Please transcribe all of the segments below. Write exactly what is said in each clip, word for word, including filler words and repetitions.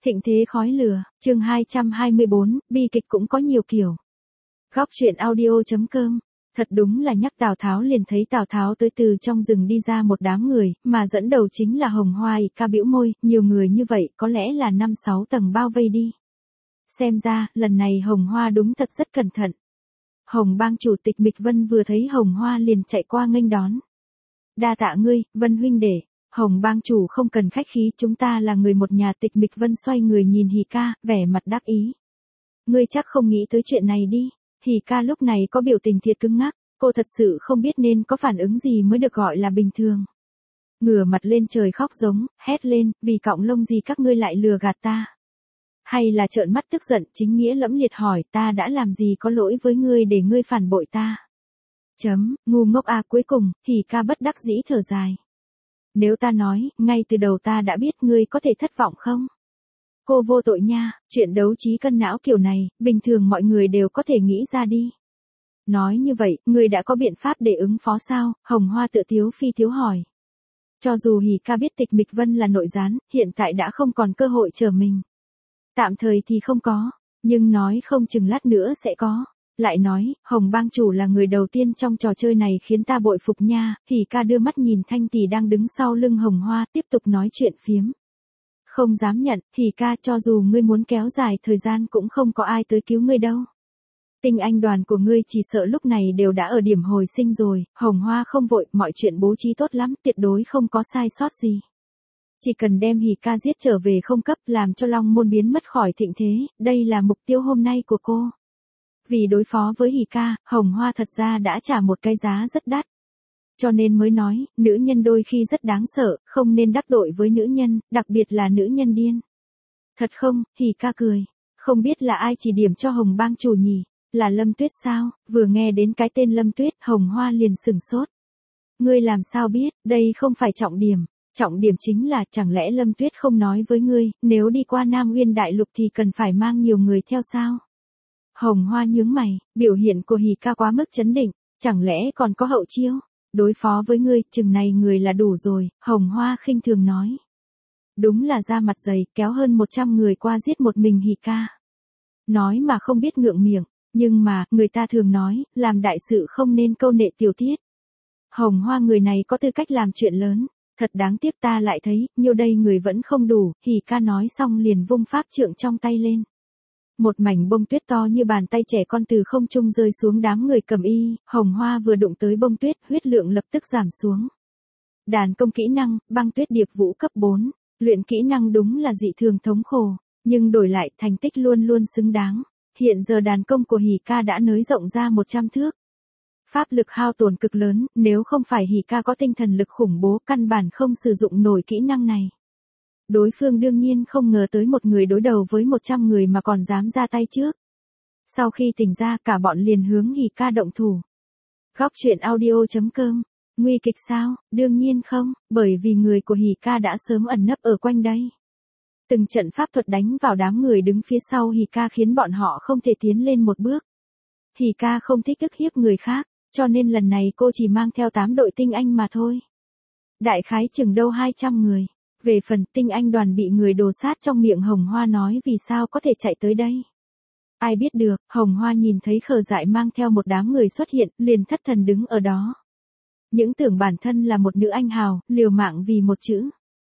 Thịnh thế khói lửa, chương hai trăm hai mươi bốn, bi kịch cũng có nhiều kiểu. Góc truyện audio.com. Thật đúng là nhắc Tào Tháo liền thấy Tào Tháo tới từ trong rừng đi ra một đám người, mà dẫn đầu chính là Hồng Hoa. Ca bĩu môi, nhiều người như vậy có lẽ là năm sáu tầng bao vây đi. Xem ra, lần này Hồng Hoa đúng thật rất cẩn thận. Hồng bang chủ tịch Mịch Vân vừa thấy Hồng Hoa liền chạy qua nghênh đón. Đa tạ ngươi, Vân huynh đệ. Hồng bang chủ không cần khách khí, chúng ta là người một nhà. Tịch Mịch Vân xoay người nhìn Hỉ Ca, vẻ mặt đắc ý. Ngươi chắc không nghĩ tới chuyện này đi. Hỉ Ca lúc này có biểu tình thiệt cứng ngắc, cô thật sự không biết nên có phản ứng gì mới được gọi là bình thường. Ngửa mặt lên trời khóc giống, hét lên, vì cọng lông gì các ngươi lại lừa gạt ta? Hay là trợn mắt tức giận, chính nghĩa lẫm liệt hỏi, ta đã làm gì có lỗi với ngươi để ngươi phản bội ta? Chấm, ngu ngốc à. Cuối cùng, Hỉ Ca bất đắc dĩ thở dài. Nếu ta nói, ngay từ đầu ta đã biết, ngươi có thể thất vọng không? Cô vô tội nha, chuyện đấu trí cân não kiểu này, bình thường mọi người đều có thể nghĩ ra đi. Nói như vậy, ngươi đã có biện pháp để ứng phó sao? Hồng Hoa tự tiếu phi tiếu hỏi. Cho dù Hỉ Ca biết Tịch Mịch Vân là nội gián, hiện tại đã không còn cơ hội trở mình. Tạm thời thì không có, nhưng nói không chừng lát nữa sẽ có. Lại nói, Hồng bang chủ là người đầu tiên trong trò chơi này khiến ta bội phục nha. Hỉ Ca đưa mắt nhìn Thanh Tỷ đang đứng sau lưng Hồng Hoa, tiếp tục nói chuyện phiếm. Không dám nhận, Hỉ Ca, cho dù ngươi muốn kéo dài thời gian cũng không có ai tới cứu ngươi đâu. Tinh anh đoàn của ngươi chỉ sợ lúc này đều đã ở điểm hồi sinh rồi. Hồng Hoa không vội, mọi chuyện bố trí tốt lắm, tuyệt đối không có sai sót gì. Chỉ cần đem Hỉ Ca giết trở về không cấp, làm cho Long Môn biến mất khỏi thịnh thế, đây là mục tiêu hôm nay của cô. Vì đối phó với Hỉ Ca, Hồng Hoa thật ra đã trả một cái giá rất đắt. Cho nên mới nói, nữ nhân đôi khi rất đáng sợ, không nên đắc tội với nữ nhân, đặc biệt là nữ nhân điên. Thật không? Hỉ Ca cười. Không biết là ai chỉ điểm cho Hồng bang chủ nhỉ? Là Lâm Tuyết sao? Vừa nghe đến cái tên Lâm Tuyết, Hồng Hoa liền sửng sốt. Ngươi làm sao biết, đây không phải trọng điểm. Trọng điểm chính là, chẳng lẽ Lâm Tuyết không nói với ngươi, nếu đi qua Nam Nguyên Đại Lục thì cần phải mang nhiều người theo sao? Hồng Hoa nhướng mày, biểu hiện của Hỉ Ca quá mức chấn định, chẳng lẽ còn có hậu chiêu? Đối phó với ngươi, chừng này người là đủ rồi, Hồng Hoa khinh thường nói. Đúng là da mặt dày, kéo hơn một trăm người qua giết một mình Hỉ Ca. Nói mà không biết ngượng miệng, nhưng mà, người ta thường nói, làm đại sự không nên câu nệ tiểu tiết. Hồng Hoa người này có tư cách làm chuyện lớn, thật đáng tiếc ta lại thấy, nhiêu đây người vẫn không đủ. Hỉ Ca nói xong liền vung pháp trượng trong tay lên. Một mảnh bông tuyết to như bàn tay trẻ con từ không trung rơi xuống đám người cầm y, Hồng Hoa vừa đụng tới bông tuyết, huyết lượng lập tức giảm xuống. Đàn công kỹ năng, băng tuyết điệp vũ cấp bốn, luyện kỹ năng đúng là dị thường thống khổ, nhưng đổi lại thành tích luôn luôn xứng đáng. Hiện giờ đàn công của Hỉ Ca đã nới rộng ra một trăm thước. Pháp lực hao tổn cực lớn, nếu không phải Hỉ Ca có tinh thần lực khủng bố, căn bản không sử dụng nổi kỹ năng này. Đối phương đương nhiên không ngờ tới một người đối đầu với một trăm người mà còn dám ra tay trước. Sau khi tỉnh ra, cả bọn liền hướng Hỉ Ca động thủ. Góc truyện audio.com. Nguy kịch sao? Đương nhiên không, bởi vì người của Hỉ Ca đã sớm ẩn nấp ở quanh đây. Từng trận pháp thuật đánh vào đám người đứng phía sau Hỉ Ca khiến bọn họ không thể tiến lên một bước. Hỉ Ca không thích ức hiếp người khác, cho nên lần này cô chỉ mang theo tám đội tinh anh mà thôi. Đại khái chừng đâu hai trăm người. Về phần tinh anh đoàn bị người đồ sát trong miệng Hồng Hoa nói vì sao có thể chạy tới đây. Ai biết được, Hồng Hoa nhìn thấy Khờ Dại mang theo một đám người xuất hiện, liền thất thần đứng ở đó. Những tưởng bản thân là một nữ anh hào, liều mạng vì một chữ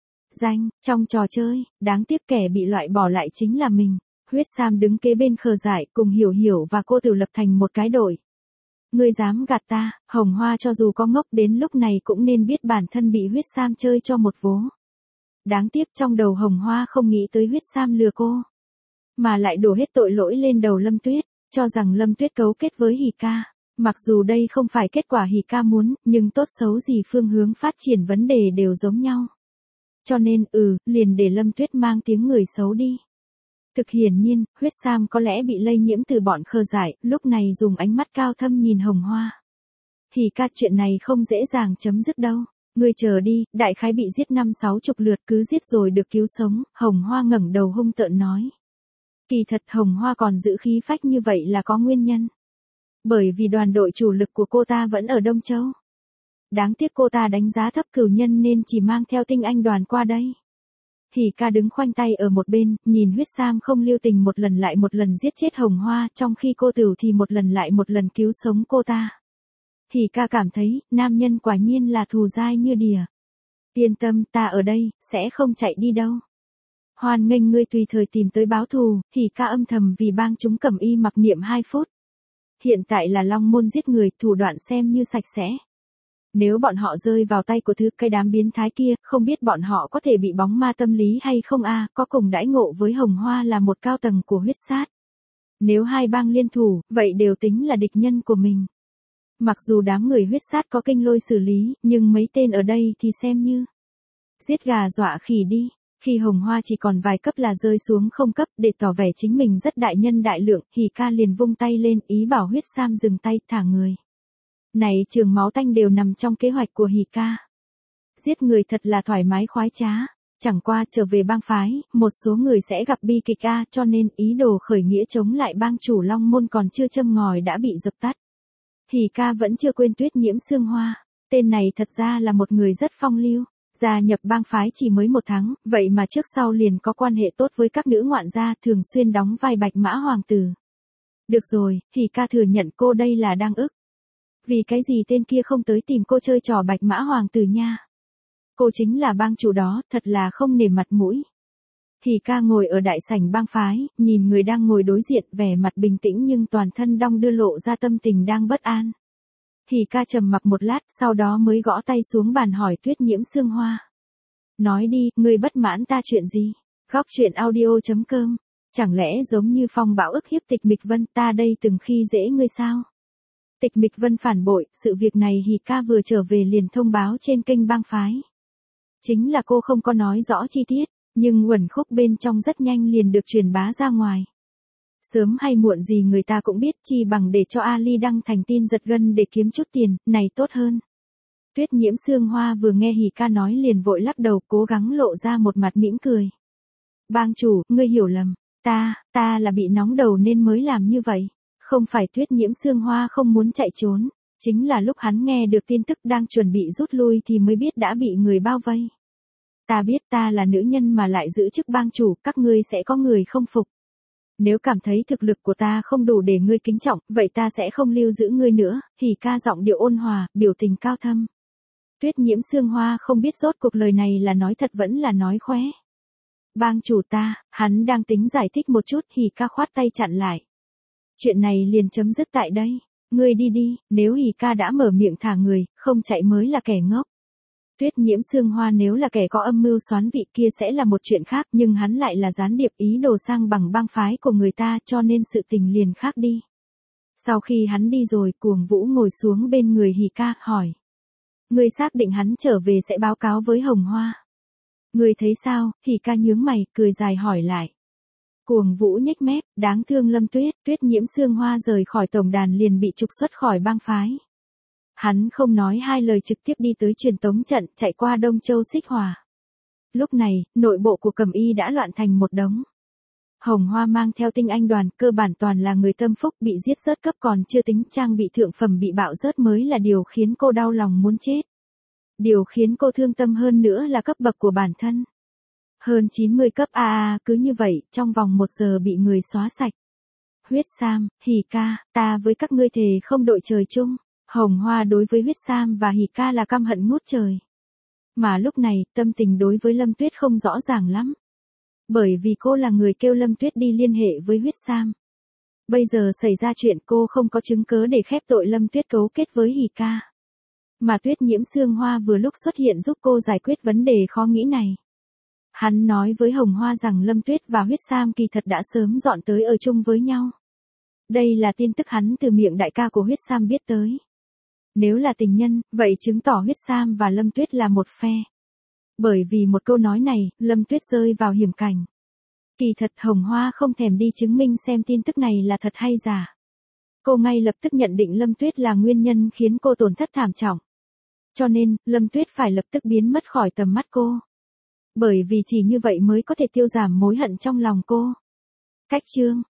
danh, trong trò chơi, đáng tiếc kẻ bị loại bỏ lại chính là mình. Huyết Sam đứng kế bên Khờ Dại cùng Hiểu Hiểu và cô Tử lập thành một cái đội. Ngươi dám gạt ta? Hồng Hoa cho dù có ngốc đến lúc này cũng nên biết bản thân bị Huyết Sam chơi cho một vố. Đáng tiếc trong đầu Hồng Hoa không nghĩ tới Huyết Sam lừa cô, mà lại đổ hết tội lỗi lên đầu Lâm Tuyết, cho rằng Lâm Tuyết cấu kết với Hỉ Ca. Mặc dù đây không phải kết quả Hỉ Ca muốn, nhưng tốt xấu gì phương hướng phát triển vấn đề đều giống nhau. Cho nên, ừ, liền để Lâm Tuyết mang tiếng người xấu đi. Thực hiển nhiên, Huyết Sam có lẽ bị lây nhiễm từ bọn Khờ Dại, lúc này dùng ánh mắt cao thâm nhìn Hồng Hoa. Hỉ Ca, chuyện này không dễ dàng chấm dứt đâu. Ngươi chờ đi, đại khái bị giết năm sáu chục lượt, cứ giết rồi được cứu sống. Hồng Hoa ngẩng đầu hung tợn nói. Kỳ thật Hồng Hoa còn giữ khí phách như vậy là có nguyên nhân. Bởi vì đoàn đội chủ lực của cô ta vẫn ở Đông Châu. Đáng tiếc cô ta đánh giá thấp cửu nhân nên chỉ mang theo tinh anh đoàn qua đây. Hỉ ca đứng khoanh tay ở một bên, nhìn huyết sam không lưu tình một lần lại một lần giết chết Hồng Hoa, trong khi cô Tửu thì một lần lại một lần cứu sống cô ta. Hỉ ca cảm thấy, nam nhân quả nhiên là thù dai như đỉa. Yên tâm, ta ở đây, sẽ không chạy đi đâu. Hoan nghênh ngươi tùy thời tìm tới báo thù. Hỉ ca âm thầm vì bang chúng Cẩm Y mặc niệm hai phút. Hiện tại là Long Môn giết người, thủ đoạn xem như sạch sẽ. Nếu bọn họ rơi vào tay của thứ cái đám biến thái kia, không biết bọn họ có thể bị bóng ma tâm lý hay không a, có cùng đãi ngộ với Hồng Hoa là một cao tầng của huyết sát. Nếu hai bang liên thủ, vậy đều tính là địch nhân của mình. Mặc dù đám người huyết sát có kinh lôi xử lý, nhưng mấy tên ở đây thì xem như giết gà dọa khỉ đi. Khi Hồng Hoa chỉ còn vài cấp là rơi xuống không cấp, để tỏ vẻ chính mình rất đại nhân đại lượng, Hỉ ca liền vung tay lên, ý bảo huyết sam dừng tay, thả người. Này trường máu tanh đều nằm trong kế hoạch của Hỉ ca. Giết người thật là thoải mái khoái trá. Chẳng qua trở về bang phái, một số người sẽ gặp bi kịch a, cho nên ý đồ khởi nghĩa chống lại bang chủ Long Môn còn chưa châm ngòi đã bị dập tắt. Hỉ ca vẫn chưa quên Tuyết Nhiễm Sương Hoa. Tên này thật ra là một người rất phong lưu. Gia nhập bang phái chỉ mới một tháng, vậy mà trước sau liền có quan hệ tốt với các nữ ngoạn gia, thường xuyên đóng vai bạch mã hoàng tử. Được rồi, Hỉ ca thừa nhận cô đây là đang ức. Vì cái gì tên kia không tới tìm cô chơi trò bạch mã hoàng tử nha. Cô chính là bang chủ đó, thật là không nể mặt mũi. Hỉ ca ngồi ở đại sảnh bang phái, nhìn người đang ngồi đối diện, vẻ mặt bình tĩnh nhưng toàn thân đong đưa lộ ra tâm tình đang bất an. Hỉ ca trầm mặc một lát, sau đó mới gõ tay xuống bàn hỏi Tuyết Nhiễm Sương Hoa. Nói đi, ngươi bất mãn ta chuyện gì? Góc truyện audio chấm com. Chẳng lẽ giống như phong bão ức hiếp Tịch Mịch Vân, ta đây từng khi dễ ngươi sao? Tịch Mịch Vân phản bội, sự việc này Hỉ ca vừa trở về liền thông báo trên kênh bang phái. Chính là cô không có nói rõ chi tiết, nhưng uẩn khúc bên trong rất nhanh liền được truyền bá ra ngoài. Sớm hay muộn gì người ta cũng biết, chi bằng để cho Ali đăng thành tin giật gân để kiếm chút tiền, này tốt hơn. Tuyết Nhiễm Sương Hoa vừa nghe Hỉ ca nói liền vội lắc đầu, cố gắng lộ ra một mặt mỉm cười. Bang chủ, ngươi hiểu lầm, ta, ta là bị nóng đầu nên mới làm như vậy. Không phải Tuyết Nhiễm Sương Hoa không muốn chạy trốn, chính là lúc hắn nghe được tin tức đang chuẩn bị rút lui thì mới biết đã bị người bao vây. Ta biết ta là nữ nhân mà lại giữ chức bang chủ, các ngươi sẽ có người không phục. Nếu cảm thấy thực lực của ta không đủ để ngươi kính trọng, vậy ta sẽ không lưu giữ ngươi nữa. Hỉ ca giọng điệu ôn hòa, biểu tình cao thâm. Tuyết Nhiễm Sương Hoa không biết rốt cuộc lời này là nói thật vẫn là nói khóe. Bang chủ ta, hắn đang tính giải thích một chút, Hỉ ca khoát tay chặn lại. Chuyện này liền chấm dứt tại đây. Ngươi đi đi, nếu Hỉ ca đã mở miệng thả người, không chạy mới là kẻ ngốc. Tuyết Nhiễm Sương Hoa nếu là kẻ có âm mưu xoán vị kia sẽ là một chuyện khác, nhưng hắn lại là gián điệp ý đồ sang bằng bang phái của người ta, cho nên sự tình liền khác đi. Sau khi hắn đi rồi, Cuồng Vũ ngồi xuống bên người Hỉ ca, hỏi. Ngươi xác định hắn trở về sẽ báo cáo với Hồng Hoa. Ngươi thấy sao? Hỉ ca nhướng mày, cười dài hỏi lại. Cuồng Vũ nhếch mép, đáng thương Lâm Tuyết. Tuyết Nhiễm Sương Hoa rời khỏi tổng đàn liền bị trục xuất khỏi bang phái. Hắn không nói hai lời trực tiếp đi tới truyền tống trận, chạy qua Đông Châu Xích Hòa. Lúc này, nội bộ của Cẩm Y đã loạn thành một đống. Hồng Hoa mang theo tinh anh đoàn, cơ bản toàn là người tâm phúc, bị giết rớt cấp còn chưa tính trang bị thượng phẩm bị bạo rớt mới là điều khiến cô đau lòng muốn chết. Điều khiến cô thương tâm hơn nữa là cấp bậc của bản thân. Hơn chín mươi cấp a a cứ như vậy, trong vòng một giờ bị người xóa sạch. Huyết Sam, Hỉ ca, ta với các ngươi thề không đội trời chung. Hồng Hoa đối với Huyết Sam và Hỉ ca là căm hận ngút trời. Mà lúc này, tâm tình đối với Lâm Tuyết không rõ ràng lắm. Bởi vì cô là người kêu Lâm Tuyết đi liên hệ với Huyết Sam. Bây giờ xảy ra chuyện cô không có chứng cớ để khép tội Lâm Tuyết cấu kết với Hỉ ca. Mà Tuyết Nhiễm Sương Hoa vừa lúc xuất hiện giúp cô giải quyết vấn đề khó nghĩ này. Hắn nói với Hồng Hoa rằng Lâm Tuyết và Huyết Sam kỳ thật đã sớm dọn tới ở chung với nhau. Đây là tin tức hắn từ miệng đại ca của Huyết Sam biết tới. Nếu là tình nhân, vậy chứng tỏ Huyết Sam và Lâm Tuyết là một phe. Bởi vì một câu nói này, Lâm Tuyết rơi vào hiểm cảnh. Kỳ thật Hồng Hoa không thèm đi chứng minh xem tin tức này là thật hay giả. Cô ngay lập tức nhận định Lâm Tuyết là nguyên nhân khiến cô tổn thất thảm trọng. Cho nên, Lâm Tuyết phải lập tức biến mất khỏi tầm mắt cô. Bởi vì chỉ như vậy mới có thể tiêu giảm mối hận trong lòng cô. Cách chương